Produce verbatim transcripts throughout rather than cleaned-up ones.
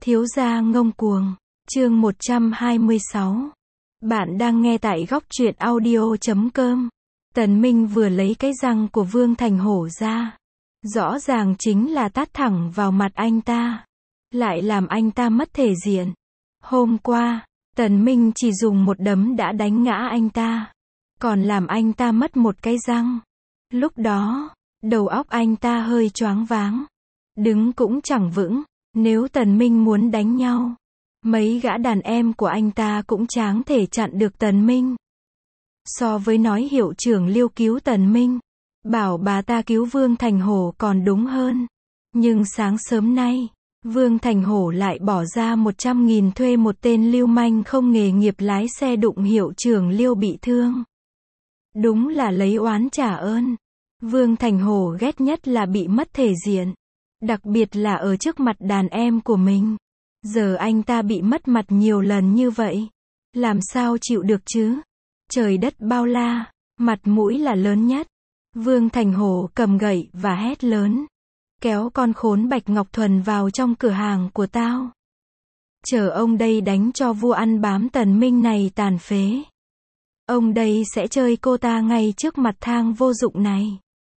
Thiếu gia ngông cuồng, chương một trăm hai mươi sáu. Bạn đang nghe tại góc truyện audio chấm com. Tần Minh vừa lấy cái răng của Vương Thành Hổ ra. Rõ ràng chính là tát thẳng vào mặt anh ta. Lại làm anh ta mất thể diện. Hôm qua, Tần Minh chỉ dùng một đấm đã đánh ngã anh ta. Còn làm anh ta mất một cái răng. Lúc đó, đầu óc anh ta hơi choáng váng. Đứng cũng chẳng vững. Nếu Tần Minh muốn đánh nhau, mấy gã đàn em của anh ta cũng chẳng thể chặn được Tần Minh. So với nói hiệu trưởng Liêu cứu Tần Minh, bảo bà ta cứu Vương Thành Hổ còn đúng hơn. Nhưng sáng sớm nay, Vương Thành Hổ lại bỏ ra một trăm nghìn thuê một tên lưu manh không nghề nghiệp lái xe đụng hiệu trưởng Liêu bị thương. Đúng là lấy oán trả ơn. Vương Thành Hổ ghét nhất là bị mất thể diện. Đặc biệt là ở trước mặt đàn em của mình. Giờ anh ta bị mất mặt nhiều lần như vậy. Làm sao chịu được chứ? Trời đất bao la, mặt mũi là lớn nhất. Vương Thành Hổ cầm gậy và hét lớn. Kéo con khốn Bạch Ngọc Thuần vào trong cửa hàng của tao. Chờ ông đây đánh cho vua ăn bám Tần Minh này tàn phế. Ông đây sẽ chơi cô ta ngay trước mặt thang vô dụng này.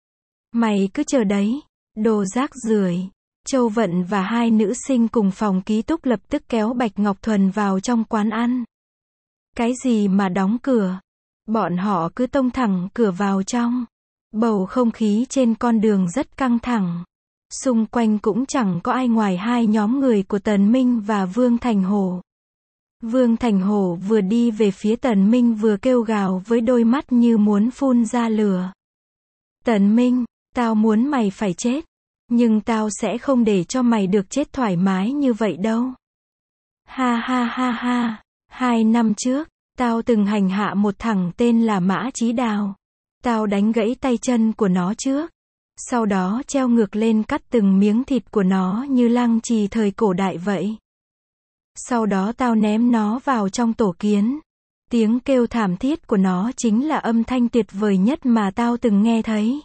Mày cứ chờ đấy. Đồ rác rưởi. Châu Vận và hai nữ sinh cùng phòng ký túc lập tức kéo Bạch Ngọc Thuần vào trong quán ăn. Cái gì mà đóng cửa? Bọn họ cứ tông thẳng cửa vào trong. Bầu không khí trên con đường rất căng thẳng. Xung quanh cũng chẳng có ai ngoài hai nhóm người của Tần Minh và Vương Thành Hổ. Vương Thành Hổ vừa đi về phía Tần Minh vừa kêu gào với đôi mắt như muốn phun ra lửa. Tần Minh, tao muốn mày phải chết. Nhưng tao sẽ không để cho mày được chết thoải mái như vậy đâu. Ha ha ha ha. Hai năm trước, tao từng hành hạ một thằng tên là Mã Chí Đào. Tao đánh gãy tay chân của nó trước. Sau đó treo ngược lên cắt từng miếng thịt của nó như lăng trì thời cổ đại vậy. Sau đó tao ném nó vào trong tổ kiến. Tiếng kêu thảm thiết của nó chính là âm thanh tuyệt vời nhất mà tao từng nghe thấy.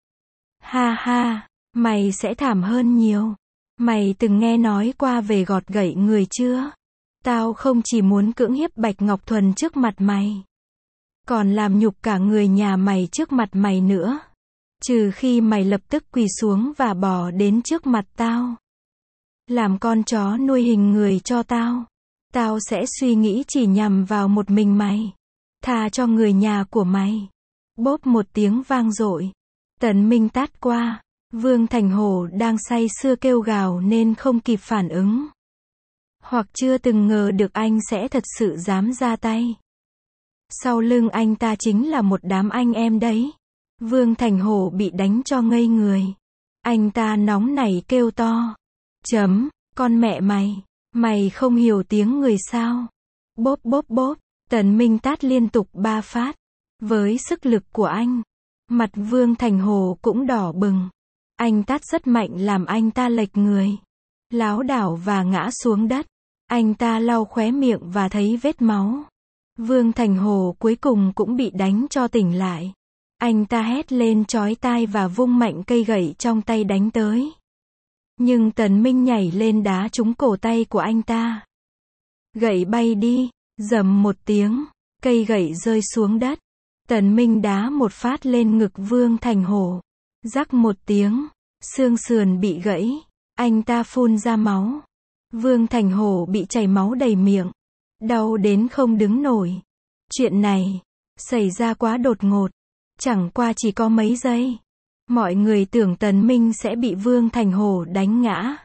Ha ha, mày sẽ thảm hơn nhiều. Mày từng nghe nói qua về gọt gậy người chưa? Tao không chỉ muốn cưỡng hiếp Bạch Ngọc Thuần trước mặt mày. Còn làm nhục cả người nhà mày trước mặt mày nữa. Trừ khi mày lập tức quỳ xuống và bò đến trước mặt tao. Làm con chó nuôi hình người cho tao. Tao sẽ suy nghĩ chỉ nhằm vào một mình mày. Tha cho người nhà của mày. Bốp một tiếng vang dội. Tần Minh tát qua. Vương Thành Hổ đang say sưa kêu gào nên không kịp phản ứng. Hoặc chưa từng ngờ được anh sẽ thật sự dám ra tay. Sau lưng anh ta chính là một đám anh em đấy. Vương Thành Hổ bị đánh cho ngây người. Anh ta nóng nảy kêu to. Chấm, con mẹ mày. Mày không hiểu tiếng người sao? Bốp bốp bốp. Tần Minh tát liên tục ba phát. Với sức lực của anh, mặt Vương Thành Hổ cũng đỏ bừng. Anh tát rất mạnh làm anh ta lệch người. Lảo đảo và ngã xuống đất. Anh ta lau khóe miệng và thấy vết máu. Vương Thành Hổ cuối cùng cũng bị đánh cho tỉnh lại. Anh ta hét lên chói tai và vung mạnh cây gậy trong tay đánh tới. Nhưng Tần Minh nhảy lên đá trúng cổ tay của anh ta. Gậy bay đi, rầm một tiếng, cây gậy rơi xuống đất. Tần Minh đá một phát lên ngực Vương Thành Hổ. Rắc một tiếng, xương sườn bị gãy, anh ta phun ra máu. Vương Thành Hổ bị chảy máu đầy miệng, đau đến không đứng nổi. Chuyện này xảy ra quá đột ngột, chẳng qua chỉ có mấy giây. Mọi người tưởng Tần Minh sẽ bị Vương Thành Hổ đánh ngã.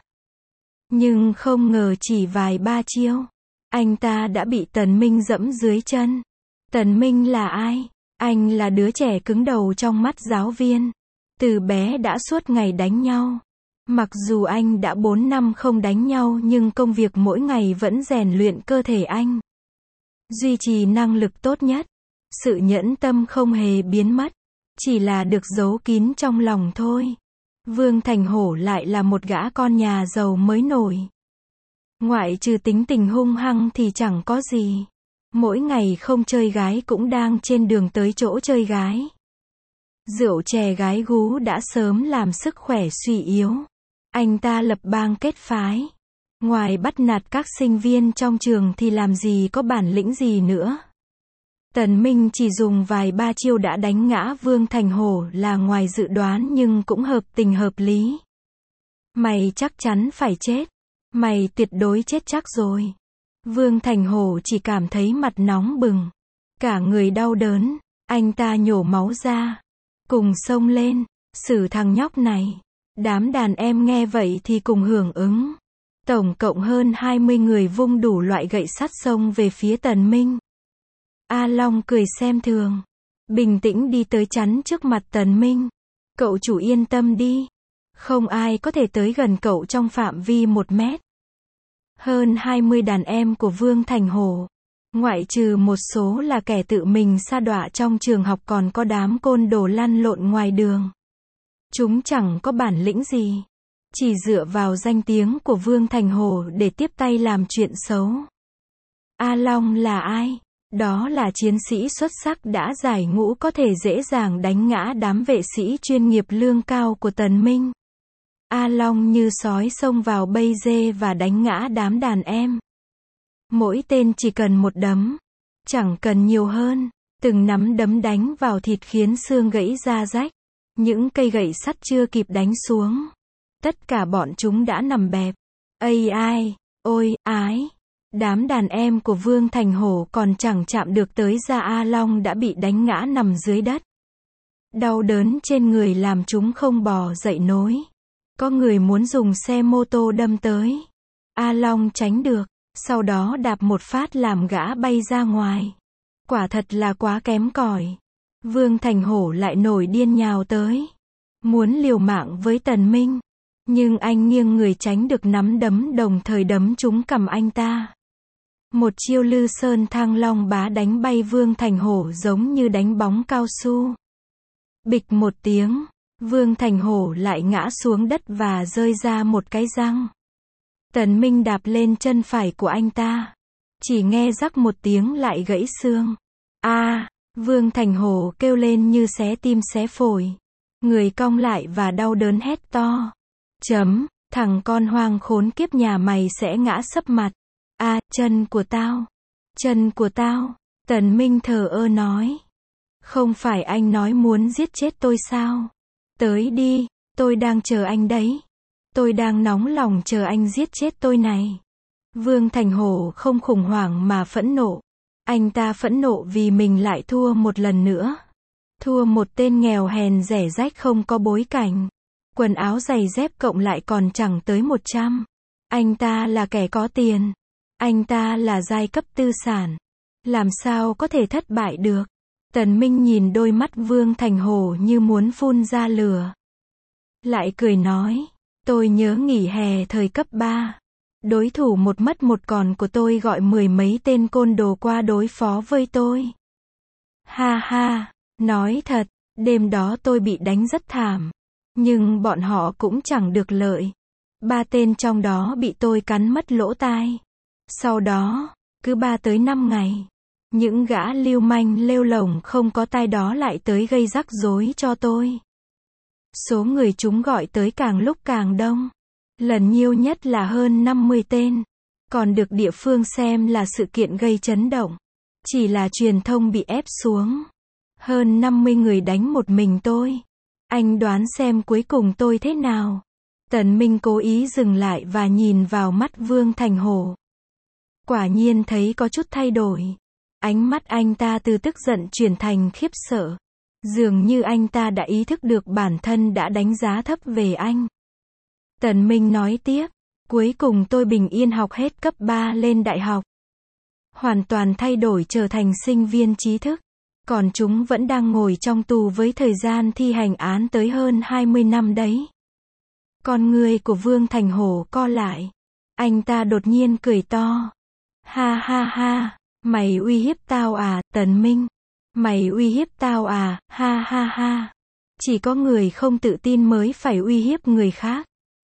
Nhưng không ngờ chỉ vài ba chiêu, anh ta đã bị Tần Minh dẫm dưới chân. Tần Minh là ai? Anh là đứa trẻ cứng đầu trong mắt giáo viên. Từ bé đã suốt ngày đánh nhau. Mặc dù anh đã bốn năm không đánh nhau nhưng công việc mỗi ngày vẫn rèn luyện cơ thể anh. Duy trì năng lực tốt nhất. Sự nhẫn tâm không hề biến mất. Chỉ là được giấu kín trong lòng thôi. Vương Thành Hổ lại là một gã con nhà giàu mới nổi. Ngoại trừ tính tình hung hăng thì chẳng có gì. Mỗi ngày không chơi gái cũng đang trên đường tới chỗ chơi gái. Rượu chè gái gú đã sớm làm sức khỏe suy yếu. Anh ta lập bang kết phái. Ngoài bắt nạt các sinh viên trong trường thì làm gì có bản lĩnh gì nữa. Tần Minh chỉ dùng vài ba chiêu đã đánh ngã Vương Thành Hổ là ngoài dự đoán nhưng cũng hợp tình hợp lý. Mày chắc chắn phải chết. Mày tuyệt đối chết chắc rồi. Vương Thành Hổ chỉ cảm thấy mặt nóng bừng. Cả người đau đớn. Anh ta nhổ máu ra. Cùng xông lên. Xử thằng nhóc này. Đám đàn em nghe vậy thì cùng hưởng ứng. Tổng cộng hơn hai mươi người vung đủ loại gậy sắt xông về phía Tần Minh. A Long cười xem thường. Bình tĩnh đi tới chắn trước mặt Tần Minh. Cậu chủ yên tâm đi. Không ai có thể tới gần cậu trong phạm vi một mét. Hơn hai mươi đàn em của Vương Thành Hổ. Ngoại trừ một số là kẻ tự mình sa đọa trong trường học còn có đám côn đồ lăn lộn ngoài đường. Chúng chẳng có bản lĩnh gì. Chỉ dựa vào danh tiếng của Vương Thành Hổ để tiếp tay làm chuyện xấu. A Long là ai? Đó là chiến sĩ xuất sắc đã giải ngũ có thể dễ dàng đánh ngã đám vệ sĩ chuyên nghiệp lương cao của Tần Minh. A Long như sói xông vào bây dê và đánh ngã đám đàn em. Mỗi tên chỉ cần một đấm. Chẳng cần nhiều hơn. Từng nắm đấm đánh vào thịt khiến xương gãy ra rách. Những cây gậy sắt chưa kịp đánh xuống. Tất cả bọn chúng đã nằm bẹp. Ây ai, ôi, ái. Đám đàn em của Vương Thành Hổ còn chẳng chạm được tới da A Long đã bị đánh ngã nằm dưới đất. Đau đớn trên người làm chúng không bò dậy nối. Có người muốn dùng xe mô tô đâm tới. A Long tránh được, sau đó đạp một phát làm gã bay ra ngoài. Quả thật là quá kém cỏi. Vương Thành Hổ lại nổi điên nhào tới. Muốn liều mạng với Tần Minh. Nhưng anh nghiêng người tránh được nắm đấm đồng thời đấm trúng cằm anh ta. Một chiêu Lư Sơn Thăng Long Bá đánh bay Vương Thành Hổ giống như đánh bóng cao su. Bịch một tiếng, Vương Thành Hổ lại ngã xuống đất và rơi ra một cái răng. Tần Minh đạp lên chân phải của anh ta. Chỉ nghe rắc một tiếng lại gãy xương. A, à, Vương Thành Hổ kêu lên như xé tim xé phổi. Người cong lại và đau đớn hét to. Chấm, thằng con hoang khốn kiếp nhà mày sẽ ngã sấp mặt. A, à, chân của tao. Chân của tao. Tần Minh thờ ơ nói. Không phải anh nói muốn giết chết tôi sao? Tới đi, tôi đang chờ anh đấy. Tôi đang nóng lòng chờ anh giết chết tôi này. Vương Thành Hổ không khủng hoảng mà phẫn nộ. Anh ta phẫn nộ vì mình lại thua một lần nữa. Thua một tên nghèo hèn rẻ rách không có bối cảnh. Quần áo giày dép cộng lại còn chẳng tới một trăm. Anh ta là kẻ có tiền. Anh ta là giai cấp tư sản. Làm sao có thể thất bại được? Tần Minh nhìn đôi mắt Vương Thành Hổ như muốn phun ra lửa. Lại cười nói. Tôi nhớ nghỉ hè thời cấp ba. Đối thủ một mất một còn của tôi gọi mười mấy tên côn đồ qua đối phó với tôi. Ha ha, nói thật, đêm đó tôi bị đánh rất thảm. Nhưng bọn họ cũng chẳng được lợi. Ba tên trong đó bị tôi cắn mất lỗ tai. Sau đó, cứ ba tới năm ngày, những gã lưu manh lêu lổng không có tai đó lại tới gây rắc rối cho tôi. Số người chúng gọi tới càng lúc càng đông. Lần nhiều nhất là hơn năm mươi tên. Còn được địa phương xem là sự kiện gây chấn động. Chỉ là truyền thông bị ép xuống. Hơn năm mươi người đánh một mình tôi. Anh đoán xem cuối cùng tôi thế nào? Tần Minh cố ý dừng lại và nhìn vào mắt Vương Thành Hổ. Quả nhiên thấy có chút thay đổi. Ánh mắt anh ta từ tức giận chuyển thành khiếp sợ. Dường như anh ta đã ý thức được bản thân đã đánh giá thấp về anh. Tần Minh nói tiếp, cuối cùng tôi bình yên học hết cấp ba lên đại học. Hoàn toàn thay đổi trở thành sinh viên trí thức. Còn chúng vẫn đang ngồi trong tù với thời gian thi hành án tới hơn hai mươi năm đấy. Con người của Vương Thành Hổ co lại. Anh ta đột nhiên cười to. Ha ha ha, mày uy hiếp tao à, Tần Minh? Mày uy hiếp tao à, ha ha ha. Chỉ có người không tự tin mới phải uy hiếp người khác.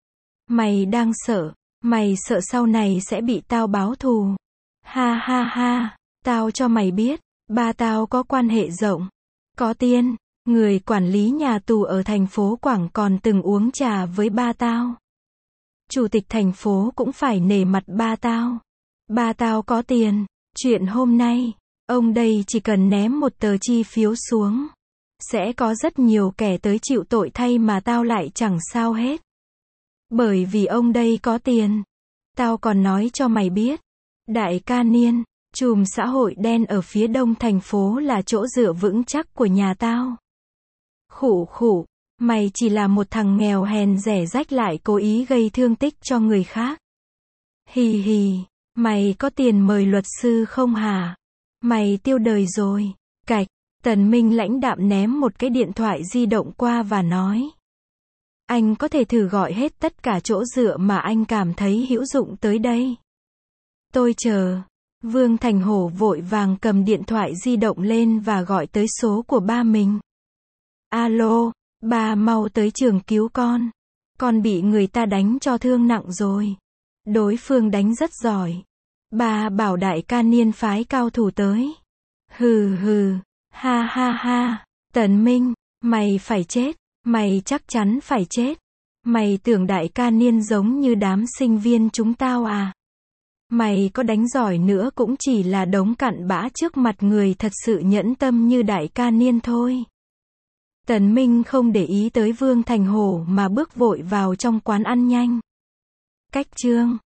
Mày đang sợ, mày sợ sau này sẽ bị tao báo thù. Ha ha ha, tao cho mày biết, ba tao có quan hệ rộng, có tiền, người quản lý nhà tù ở thành phố Quảng còn từng uống trà với ba tao. Chủ tịch thành phố cũng phải nể mặt ba tao. Ba tao có tiền. Chuyện hôm nay, ông đây chỉ cần ném một tờ chi phiếu xuống. Sẽ có rất nhiều kẻ tới chịu tội thay mà tao lại chẳng sao hết. Bởi vì ông đây có tiền. Tao còn nói cho mày biết. Đại ca Niên, chùm xã hội đen ở phía đông thành phố là chỗ dựa vững chắc của nhà tao. Khụ khụ, mày chỉ là một thằng nghèo hèn rẻ rách lại cố ý gây thương tích cho người khác. Hì hì, mày có tiền mời luật sư không hả? Mày tiêu đời rồi. Cạch, Tần Minh lãnh đạm ném một cái điện thoại di động qua và nói. Anh có thể thử gọi hết tất cả chỗ dựa mà anh cảm thấy hữu dụng tới đây. Tôi chờ. Vương Thành Hổ vội vàng cầm điện thoại di động lên và gọi tới số của ba mình. Alo, ba mau tới trường cứu con. Con bị người ta đánh cho thương nặng rồi. Đối phương đánh rất giỏi. Ba bảo đại ca Niên phái cao thủ tới. Hừ hừ, ha ha ha, Tần Minh, mày phải chết, mày chắc chắn phải chết. Mày tưởng đại ca Niên giống như đám sinh viên chúng tao à? Mày có đánh giỏi nữa cũng chỉ là đống cặn bã trước mặt người thật sự nhẫn tâm như đại ca Niên thôi. Tần Minh không để ý tới Vương Thành Hổ mà bước vội vào trong quán ăn nhanh. Cách chương